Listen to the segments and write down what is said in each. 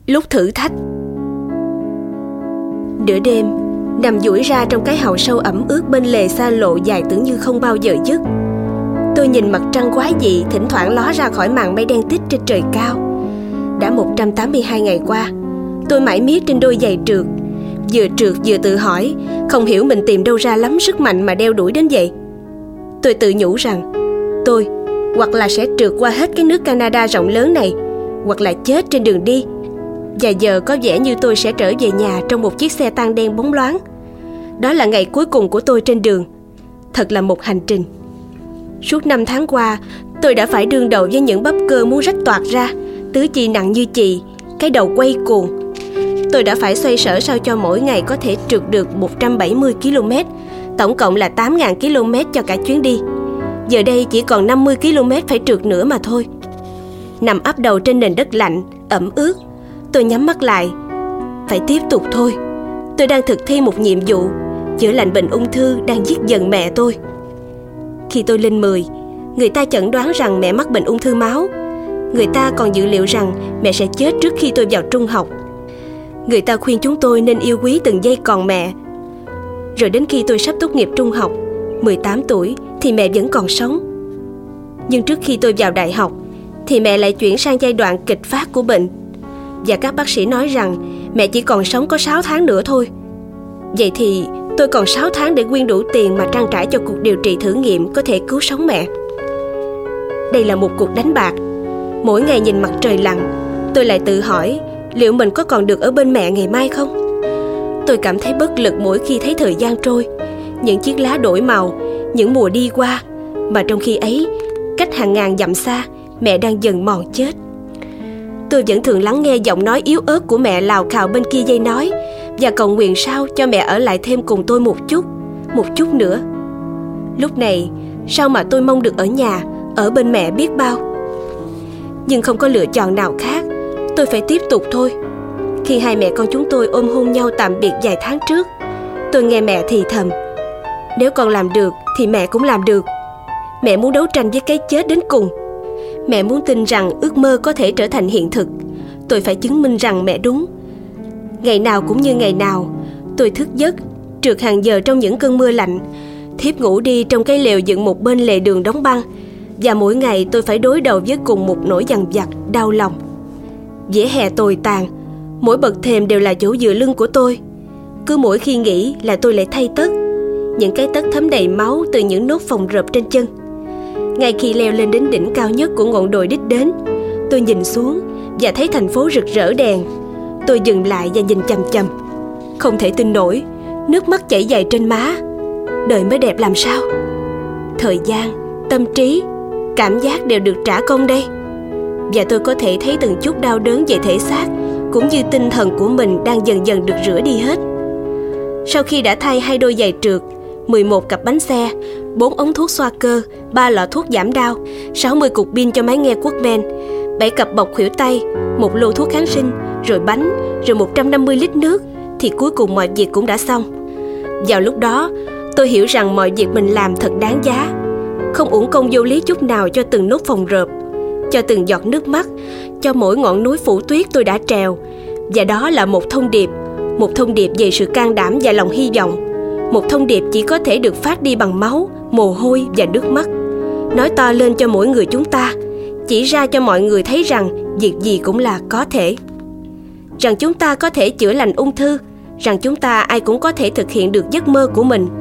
Lúc thử thách. Nửa đêm, nằm duỗi ra trong cái hàu sâu ẩm ướt bên lề xa lộ dài tưởng như không bao giờ dứt. Tôi nhìn mặt trăng quái dị thỉnh thoảng ló ra khỏi màn mây đen tích trên trời cao. Đã 182 ngày qua, tôi mải miết trên đôi giày trượt. Vừa trượt vừa tự hỏi, không hiểu mình tìm đâu ra lắm sức mạnh mà đeo đuổi đến vậy. Tôi tự nhủ rằng tôi hoặc là sẽ trượt qua hết cái nước Canada rộng lớn này, hoặc là chết trên đường đi. Và giờ có vẻ như tôi sẽ trở về nhà trong một chiếc xe tang đen bóng loáng. Đó là ngày cuối cùng của tôi trên đường. Thật là một hành trình. Suốt 5 tháng qua, tôi đã phải đương đầu với những bắp cơ muốn rách toạc ra, tứ chi nặng như chì, cái đầu quay cuồng. Tôi đã phải xoay sở sao cho mỗi ngày có thể trượt được 170 km, tổng cộng là 8.000 km cho cả chuyến đi. Giờ đây chỉ còn 50 km phải trượt nữa mà thôi. Nằm áp đầu trên nền đất lạnh, ẩm ướt, tôi nhắm mắt lại. Phải tiếp tục thôi. Tôi đang thực thi một nhiệm vụ, chữa lành bệnh ung thư đang giết dần mẹ tôi. Khi tôi lên 10, người ta chẩn đoán rằng mẹ mắc bệnh ung thư máu. Người ta còn dự liệu rằng mẹ sẽ chết trước khi tôi vào trung học. Người ta khuyên chúng tôi nên yêu quý từng giây còn mẹ. Rồi đến khi tôi sắp tốt nghiệp trung học, 18 tuổi, thì mẹ vẫn còn sống. Nhưng trước khi tôi vào đại học, thì mẹ lại chuyển sang giai đoạn kịch phát của bệnh. Và các bác sĩ nói rằng mẹ chỉ còn sống có 6 tháng nữa thôi. Vậy thì tôi còn 6 tháng để quyên đủ tiền mà trang trải cho cuộc điều trị thử nghiệm có thể cứu sống mẹ. Đây là một cuộc đánh bạc. Mỗi ngày nhìn mặt trời lặn, tôi lại tự hỏi liệu mình có còn được ở bên mẹ ngày mai không. Tôi cảm thấy bất lực mỗi khi thấy thời gian trôi, những chiếc lá đổi màu, những mùa đi qua, mà trong khi ấy, cách hàng ngàn dặm xa, mẹ đang dần mòn chết. Tôi vẫn thường lắng nghe giọng nói yếu ớt của mẹ lào khào bên kia dây nói, và cầu nguyện sao cho mẹ ở lại thêm cùng tôi một chút nữa. Lúc này, sao mà tôi mong được ở nhà, ở bên mẹ biết bao. Nhưng không có lựa chọn nào khác, tôi phải tiếp tục thôi. Khi hai mẹ con chúng tôi ôm hôn nhau tạm biệt vài tháng trước, tôi nghe mẹ thì thầm: nếu con làm được thì mẹ cũng làm được. Mẹ muốn đấu tranh với cái chết đến cùng. Mẹ muốn tin rằng ước mơ có thể trở thành hiện thực. Tôi phải chứng minh rằng mẹ đúng. Ngày nào cũng như ngày nào, tôi thức giấc, trượt hàng giờ trong những cơn mưa lạnh, thiếp ngủ đi trong cái lều dựng một bên lề đường đóng băng. Và mỗi ngày tôi phải đối đầu với cùng một nỗi dằn vặt, đau lòng. Vỉa hè tồi tàn, mỗi bậc thềm đều là chỗ dựa lưng của tôi. Cứ mỗi khi nghỉ là tôi lại thay tất, những cái tất thấm đầy máu từ những nốt phồng rộp trên chân. Ngay khi leo lên đến đỉnh cao nhất của ngọn đồi đích đến, tôi nhìn xuống và thấy thành phố rực rỡ đèn. Tôi dừng lại và nhìn chằm chằm, không thể tin nổi, nước mắt chảy dài trên má. Đời mới đẹp làm sao? Thời gian, tâm trí, cảm giác đều được trả công đây. Và tôi có thể thấy từng chút đau đớn về thể xác cũng như tinh thần của mình đang dần dần được rửa đi hết. Sau khi đã thay 2 đôi giày trượt, 11 cặp bánh xe, 4 ống thuốc xoa cơ, 3 lọ thuốc giảm đau, 60 cục pin cho máy nghe Walkman, 7 cặp bọc khuỷu tay, 1 lô thuốc kháng sinh, rồi bánh, rồi 150 lít nước, thì cuối cùng mọi việc cũng đã xong. Vào lúc đó, tôi hiểu rằng mọi việc mình làm thật đáng giá. Không uổng công vô lý chút nào cho từng nốt phồng rộp, cho từng giọt nước mắt, cho mỗi ngọn núi phủ tuyết tôi đã trèo. Và đó là một thông điệp về sự can đảm và lòng hy vọng. Một thông điệp chỉ có thể được phát đi bằng máu, mồ hôi và nước mắt. Nói to lên cho mỗi người chúng ta, chỉ ra cho mọi người thấy rằng việc gì cũng là có thể. Rằng chúng ta có thể chữa lành ung thư, rằng chúng ta ai cũng có thể thực hiện được giấc mơ của mình.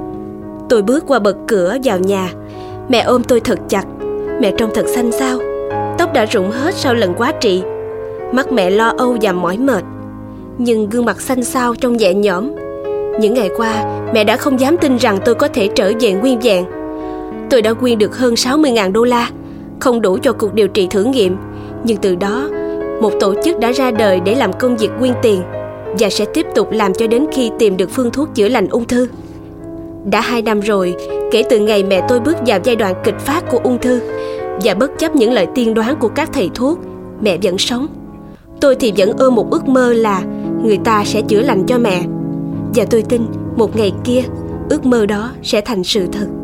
Tôi bước qua bậc cửa vào nhà. Mẹ ôm tôi thật chặt. Mẹ trông thật xanh xao, tóc đã rụng hết sau lần quá trị. Mắt mẹ lo âu và mỏi mệt, nhưng gương mặt xanh xao trông nhẹ nhõm. Những ngày qua, mẹ đã không dám tin rằng tôi có thể trở về nguyên vẹn. Tôi đã quyên được hơn 60.000 đô la, không đủ cho cuộc điều trị thử nghiệm. Nhưng từ đó, một tổ chức đã ra đời để làm công việc quyên tiền, và sẽ tiếp tục làm cho đến khi tìm được phương thuốc chữa lành ung thư. Đã 2 năm rồi kể từ ngày mẹ tôi bước vào giai đoạn kịch phát của ung thư, và bất chấp những lời tiên đoán của các thầy thuốc, mẹ vẫn sống. Tôi thì vẫn ôm một ước mơ là người ta sẽ chữa lành cho mẹ. Và tôi tin một ngày kia, ước mơ đó sẽ thành sự thật.